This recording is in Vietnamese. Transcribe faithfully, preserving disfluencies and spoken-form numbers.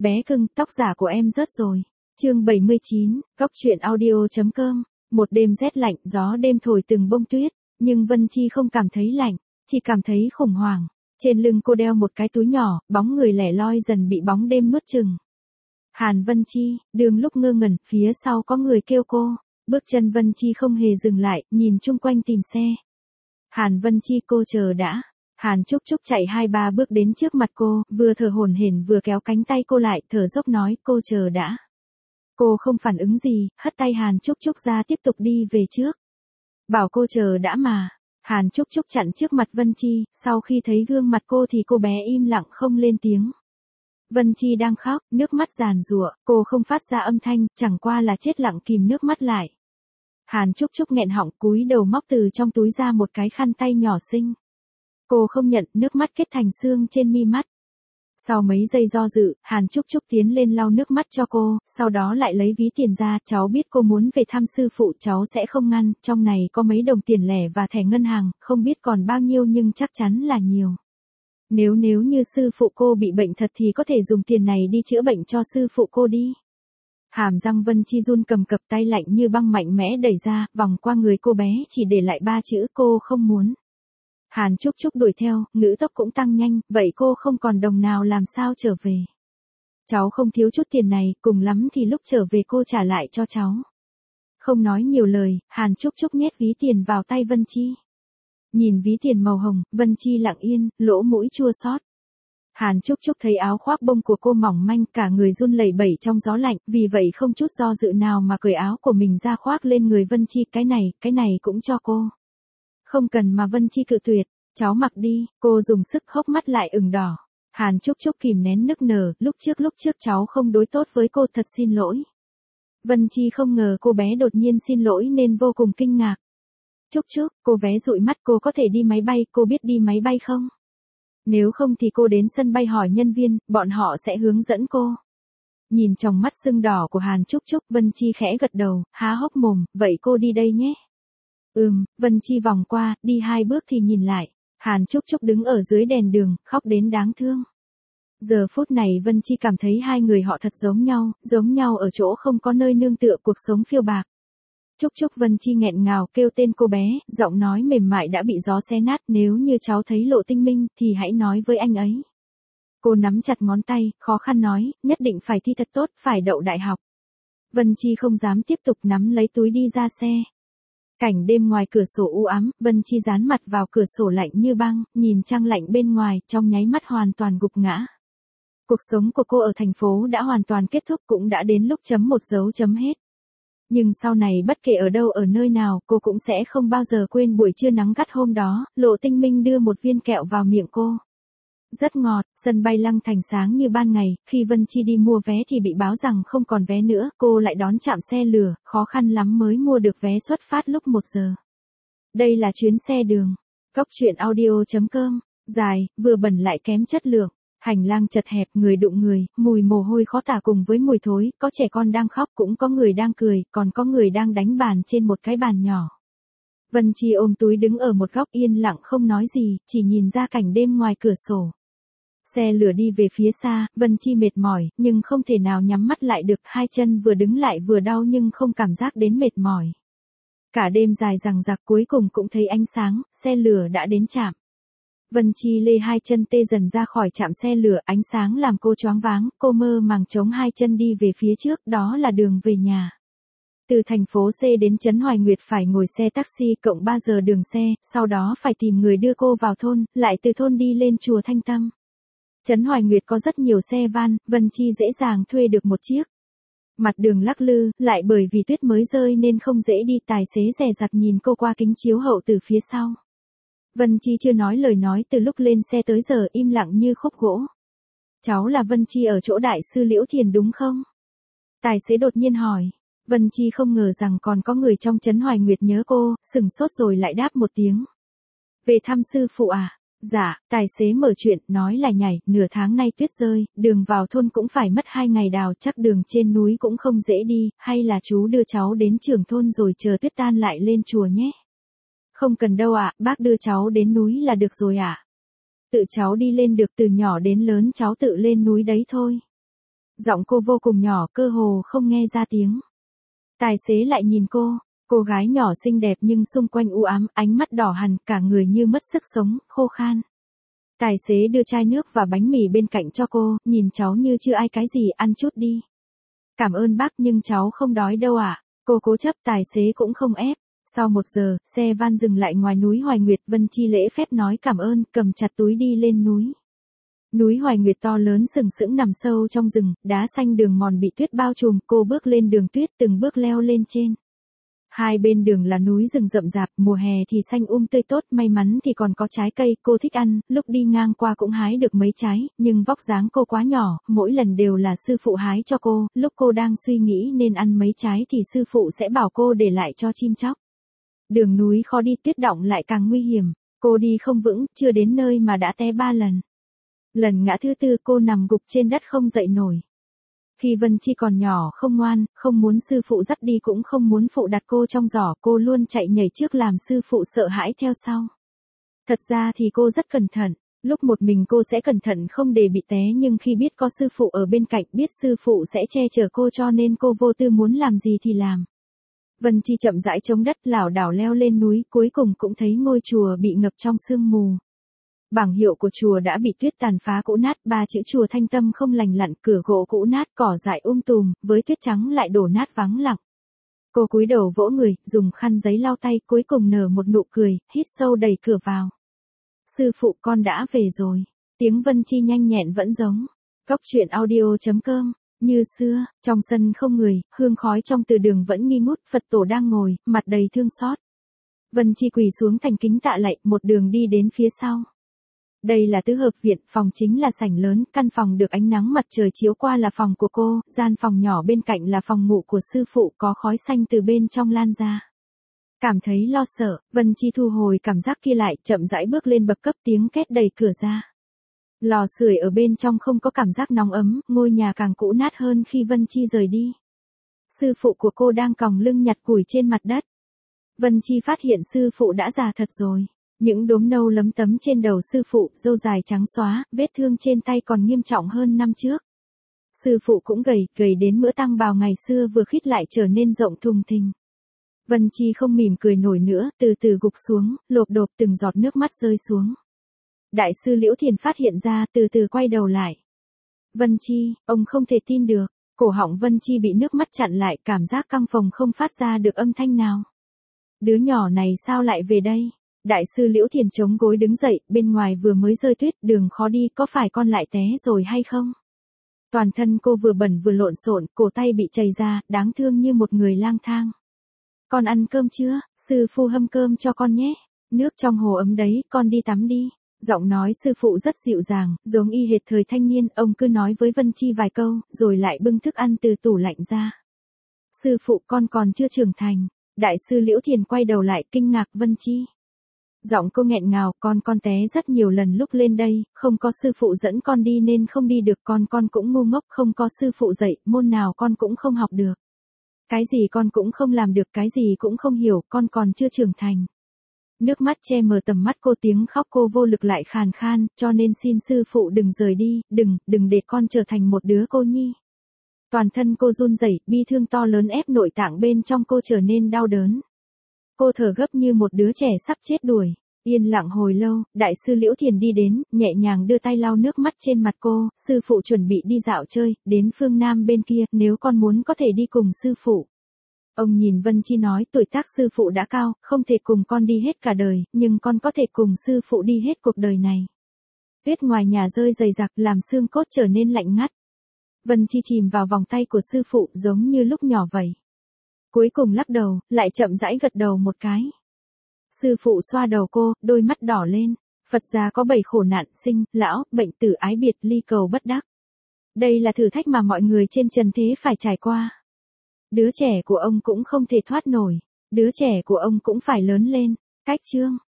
Bé cưng, tóc giả của em rớt rồi. Chương bảy mươi chín, Cóc truyện audio chấm com. Một đêm rét lạnh, gió đêm thổi từng bông tuyết, nhưng Vân Chi không cảm thấy lạnh, chỉ cảm thấy khủng hoảng. Trên lưng cô đeo một cái túi nhỏ, bóng người lẻ loi dần bị bóng đêm nuốt chửng. Hàn Vân Chi, đường lúc ngơ ngẩn, phía sau có người kêu cô. Bước chân Vân Chi không hề dừng lại, nhìn chung quanh tìm xe. Hàn Vân Chi, cô chờ đã. Hàn Trúc Trúc chạy hai ba bước đến trước mặt cô, vừa thở hổn hển vừa kéo cánh tay cô lại, thở dốc nói, cô chờ đã. Cô không phản ứng gì, hất tay Hàn Trúc Trúc ra tiếp tục đi về trước. Bảo cô chờ đã mà. Hàn Trúc Trúc chặn trước mặt Vân Chi, sau khi thấy gương mặt cô thì cô bé im lặng không lên tiếng. Vân Chi đang khóc, nước mắt giàn giụa, cô không phát ra âm thanh, chẳng qua là chết lặng kìm nước mắt lại. Hàn Trúc Trúc nghẹn họng cúi đầu móc từ trong túi ra một cái khăn tay nhỏ xinh. Cô không nhận, nước mắt kết thành xương trên mi mắt. Sau mấy giây do dự, Hàn Trúc Trúc tiến lên lau nước mắt cho cô, sau đó lại lấy ví tiền ra, cháu biết cô muốn về thăm sư phụ, cháu sẽ không ngăn, trong này có mấy đồng tiền lẻ và thẻ ngân hàng, không biết còn bao nhiêu nhưng chắc chắn là nhiều. Nếu nếu như sư phụ cô bị bệnh thật thì có thể dùng tiền này đi chữa bệnh cho sư phụ cô đi. Hàm răng Vân Chi run cầm cập, tay lạnh như băng mạnh mẽ đẩy ra, vòng qua người cô bé chỉ để lại ba chữ cô không muốn. Hàn Trúc Trúc đuổi theo, ngữ tốc cũng tăng nhanh, vậy cô không còn đồng nào làm sao trở về. Cháu không thiếu chút tiền này, cùng lắm thì lúc trở về cô trả lại cho cháu. Không nói nhiều lời, Hàn Trúc Trúc nhét ví tiền vào tay Vân Chi. Nhìn ví tiền màu hồng, Vân Chi lặng yên, lỗ mũi chua xót. Hàn Trúc Trúc thấy áo khoác bông của cô mỏng manh, cả người run lẩy bẩy trong gió lạnh, vì vậy không chút do dự nào mà cởi áo của mình ra khoác lên người Vân Chi, cái này, cái này cũng cho cô. Không cần mà Vân Chi cự tuyệt, cháu mặc đi, cô dùng sức hốc mắt lại ửng đỏ. Hàn Trúc Trúc kìm nén nức nở, lúc trước lúc trước cháu không đối tốt với cô, thật xin lỗi. Vân Chi không ngờ cô bé đột nhiên xin lỗi nên vô cùng kinh ngạc. Trúc Trúc, cô vé dụi mắt, cô có thể đi máy bay, cô biết đi máy bay không? Nếu không thì cô đến sân bay hỏi nhân viên, bọn họ sẽ hướng dẫn cô. Nhìn trong mắt sưng đỏ của Hàn Trúc Trúc, Vân Chi khẽ gật đầu, há hốc mồm, vậy cô đi đây nhé. Ừm, Vân Chi vòng qua, đi hai bước thì nhìn lại. Hàn Trúc Trúc đứng ở dưới đèn đường, khóc đến đáng thương. Giờ phút này Vân Chi cảm thấy hai người họ thật giống nhau, giống nhau ở chỗ không có nơi nương tựa, cuộc sống phiêu bạc. Trúc Trúc, Vân Chi nghẹn ngào kêu tên cô bé, giọng nói mềm mại đã bị gió xé nát, nếu như cháu thấy Lộ Tinh Minh thì hãy nói với anh ấy. Cô nắm chặt ngón tay, khó khăn nói, nhất định phải thi thật tốt, phải đậu đại học. Vân Chi không dám tiếp tục, nắm lấy túi đi ra xe. Cảnh đêm ngoài cửa sổ u ám, Vân Chi dán mặt vào cửa sổ lạnh như băng, nhìn trăng lạnh bên ngoài, trong nháy mắt hoàn toàn gục ngã. Cuộc sống của cô ở thành phố đã hoàn toàn kết thúc, cũng đã đến lúc chấm một dấu chấm hết. Nhưng sau này bất kể ở đâu ở nơi nào, cô cũng sẽ không bao giờ quên buổi trưa nắng gắt hôm đó, Lộ Tinh Minh đưa một viên kẹo vào miệng cô. Rất ngọt, sân bay Lăng Thành sáng như ban ngày, khi Vân Chi đi mua vé thì bị báo rằng không còn vé nữa, cô lại đón chạm xe lửa, khó khăn lắm mới mua được vé xuất phát lúc một giờ. Đây là chuyến xe đường. Cóc truyện audio chấm com, dài, vừa bẩn lại kém chất lượng. Hành lang chật hẹp, người đụng người, mùi mồ hôi khó tả cùng với mùi thối, có trẻ con đang khóc, cũng có người đang cười, còn có người đang đánh bàn trên một cái bàn nhỏ. Vân Chi ôm túi đứng ở một góc yên lặng không nói gì, chỉ nhìn ra cảnh đêm ngoài cửa sổ. Xe lửa đi về phía xa, Vân Chi mệt mỏi, nhưng không thể nào nhắm mắt lại được, hai chân vừa đứng lại vừa đau nhưng không cảm giác đến mệt mỏi. Cả đêm dài dằng dặc cuối cùng cũng thấy ánh sáng, xe lửa đã đến trạm. Vân Chi lê hai chân tê dần ra khỏi trạm xe lửa, ánh sáng làm cô choáng váng, cô mơ màng chống hai chân đi về phía trước, đó là đường về nhà. Từ thành phố C đến Trấn Hoài Nguyệt phải ngồi xe taxi cộng ba giờ đường xe, sau đó phải tìm người đưa cô vào thôn, lại từ thôn đi lên chùa Thanh Tâm. Trấn Hoài Nguyệt có rất nhiều xe van, Vân Chi dễ dàng thuê được một chiếc. Mặt đường lắc lư, lại bởi vì tuyết mới rơi nên không dễ đi, tài xế dè dặt nhìn cô qua kính chiếu hậu từ phía sau. Vân Chi chưa nói lời nói từ lúc lên xe tới giờ, im lặng như khúc gỗ. Cháu là Vân Chi ở chỗ đại sư Liễu Thiền đúng không? Tài xế đột nhiên hỏi. Vân Chi không ngờ rằng còn có người trong Trấn Hoài Nguyệt nhớ cô, sừng sốt rồi lại đáp một tiếng. Về thăm sư phụ à? Dạ, tài xế mở chuyện, nói là nhảy, nửa tháng nay tuyết rơi, đường vào thôn cũng phải mất hai ngày đào, chắc đường trên núi cũng không dễ đi, hay là chú đưa cháu đến trưởng thôn rồi chờ tuyết tan lại lên chùa nhé. Không cần đâu ạ, bác đưa cháu đến núi là được rồi ạ. Tự cháu đi lên được, từ nhỏ đến lớn cháu tự lên núi đấy thôi. Giọng cô vô cùng nhỏ, cơ hồ không nghe ra tiếng. Tài xế lại nhìn cô, cô gái nhỏ xinh đẹp nhưng xung quanh u ám, ánh mắt đỏ hằn, cả người như mất sức sống, khô khan. Tài xế đưa chai nước và bánh mì bên cạnh cho cô, nhìn cháu như chưa ai cái gì, ăn chút đi. Cảm ơn bác nhưng cháu không đói đâu ạ. À? Cô cố chấp, tài xế cũng không ép. Sau một giờ, xe van dừng lại ngoài núi Hoài Nguyệt, Vân Chi lễ phép nói cảm ơn, cầm chặt túi đi lên núi. Núi Hoài Nguyệt to lớn sừng sững nằm sâu trong rừng, đá xanh đường mòn bị tuyết bao trùm, cô bước lên đường tuyết từng bước leo lên trên. Hai bên đường là núi rừng rậm rạp, mùa hè thì xanh um tươi tốt, may mắn thì còn có trái cây, cô thích ăn, lúc đi ngang qua cũng hái được mấy trái, nhưng vóc dáng cô quá nhỏ, mỗi lần đều là sư phụ hái cho cô, lúc cô đang suy nghĩ nên ăn mấy trái thì sư phụ sẽ bảo cô để lại cho chim chóc. Đường núi khó đi, tuyết đọng lại càng nguy hiểm, cô đi không vững, chưa đến nơi mà đã té ba lần. Lần ngã thứ tư cô nằm gục trên đất không dậy nổi. Khi Vân Chi còn nhỏ không ngoan, không muốn sư phụ dắt đi cũng không muốn phụ đặt cô trong giỏ, cô luôn chạy nhảy trước làm sư phụ sợ hãi theo sau. Thật ra thì cô rất cẩn thận, lúc một mình cô sẽ cẩn thận không để bị té nhưng khi biết có sư phụ ở bên cạnh, biết sư phụ sẽ che chở cô cho nên cô vô tư muốn làm gì thì làm. Vân Chi chậm rãi chống đất lảo đảo leo lên núi, cuối cùng cũng thấy ngôi chùa bị ngập trong sương mù. Bảng hiệu của chùa đã bị tuyết tàn phá cũ nát, ba chữ chùa Thanh Tâm không lành lặn, cửa gỗ cũ nát, cỏ dại um tùm, với tuyết trắng lại đổ nát vắng lặng. Cô cúi đầu vỗ người, dùng khăn giấy lau tay, cuối cùng nở một nụ cười, hít sâu đẩy cửa vào. Sư phụ con đã về rồi. Tiếng Vân Chi nhanh nhẹn vẫn giống. Cóc truyện audio chấm com. Như xưa, trong sân không người, hương khói trong từ đường vẫn nghi ngút, Phật tổ đang ngồi, mặt đầy thương xót. Vân Chi quỳ xuống thành kính tạ lạy, một đường đi đến phía sau. Đây là tứ hợp viện, phòng chính là sảnh lớn, căn phòng được ánh nắng mặt trời chiếu qua là phòng của cô, gian phòng nhỏ bên cạnh là phòng ngủ của sư phụ, có khói xanh từ bên trong lan ra. Cảm thấy lo sợ, Vân Chi thu hồi cảm giác kia lại, chậm rãi bước lên bậc cấp, tiếng két đẩy cửa ra. Lò sưởi ở bên trong không có cảm giác nóng ấm, ngôi nhà càng cũ nát hơn khi Vân Chi rời đi. Sư phụ của cô đang còng lưng nhặt củi trên mặt đất. Vân Chi phát hiện sư phụ đã già thật rồi. Những đốm nâu lấm tấm trên đầu sư phụ, râu dài trắng xóa, vết thương trên tay còn nghiêm trọng hơn năm trước. Sư phụ cũng gầy, gầy đến mỡ tăng bào ngày xưa vừa khít lại trở nên rộng thùng thình. Vân Chi không mỉm cười nổi nữa, từ từ gục xuống, lộp độp từng giọt nước mắt rơi xuống. Đại sư Liễu Thiền phát hiện ra, từ từ quay đầu lại. Vân Chi, ông không thể tin được, cổ họng Vân Chi bị nước mắt chặn lại, cảm giác căng phồng không phát ra được âm thanh nào. Đứa nhỏ này sao lại về đây? Đại sư Liễu Thiền chống gối đứng dậy, bên ngoài vừa mới rơi tuyết, đường khó đi, có phải con lại té rồi hay không? Toàn thân cô vừa bẩn vừa lộn xộn, cổ tay bị chảy ra, đáng thương như một người lang thang. Con ăn cơm chưa? Sư phụ hâm cơm cho con nhé. Nước trong hồ ấm đấy, con đi tắm đi. Giọng nói sư phụ rất dịu dàng, giống y hệt thời thanh niên, ông cứ nói với Vân Chi vài câu, rồi lại bưng thức ăn từ tủ lạnh ra. Sư phụ, con còn chưa trưởng thành. Đại sư Liễu Thiền quay đầu lại, kinh ngạc Vân Chi. Giọng cô nghẹn ngào, con con té rất nhiều lần lúc lên đây, không có sư phụ dẫn con đi nên không đi được, con con cũng ngu ngốc, không có sư phụ dạy, môn nào con cũng không học được. Cái gì con cũng không làm được, cái gì cũng không hiểu, con còn chưa trưởng thành. Nước mắt che mờ tầm mắt cô, tiếng khóc cô vô lực lại khàn khan, cho nên xin sư phụ đừng rời đi, đừng, đừng để con trở thành một đứa cô nhi. Toàn thân cô run rẩy, bi thương to lớn ép nội tạng bên trong cô trở nên đau đớn. Cô thở gấp như một đứa trẻ sắp chết đuổi. Yên lặng hồi lâu, đại sư Liễu Thiền đi đến, nhẹ nhàng đưa tay lau nước mắt trên mặt cô, sư phụ chuẩn bị đi dạo chơi, đến phương Nam bên kia, nếu con muốn có thể đi cùng sư phụ. Ông nhìn Vân Chi nói, tuổi tác sư phụ đã cao, không thể cùng con đi hết cả đời, nhưng con có thể cùng sư phụ đi hết cuộc đời này. Tuyết ngoài nhà rơi dày dặc làm xương cốt trở nên lạnh ngắt. Vân Chi chìm vào vòng tay của sư phụ giống như lúc nhỏ vậy. Cuối cùng lắc đầu, lại chậm rãi gật đầu một cái. Sư phụ xoa đầu cô, đôi mắt đỏ lên. Phật gia có bảy khổ nạn, sinh, lão, bệnh tử, ái biệt, ly cầu bất đắc. Đây là thử thách mà mọi người trên trần thế phải trải qua. Đứa trẻ của ông cũng không thể thoát nổi. Đứa trẻ của ông cũng phải lớn lên. Cách chương.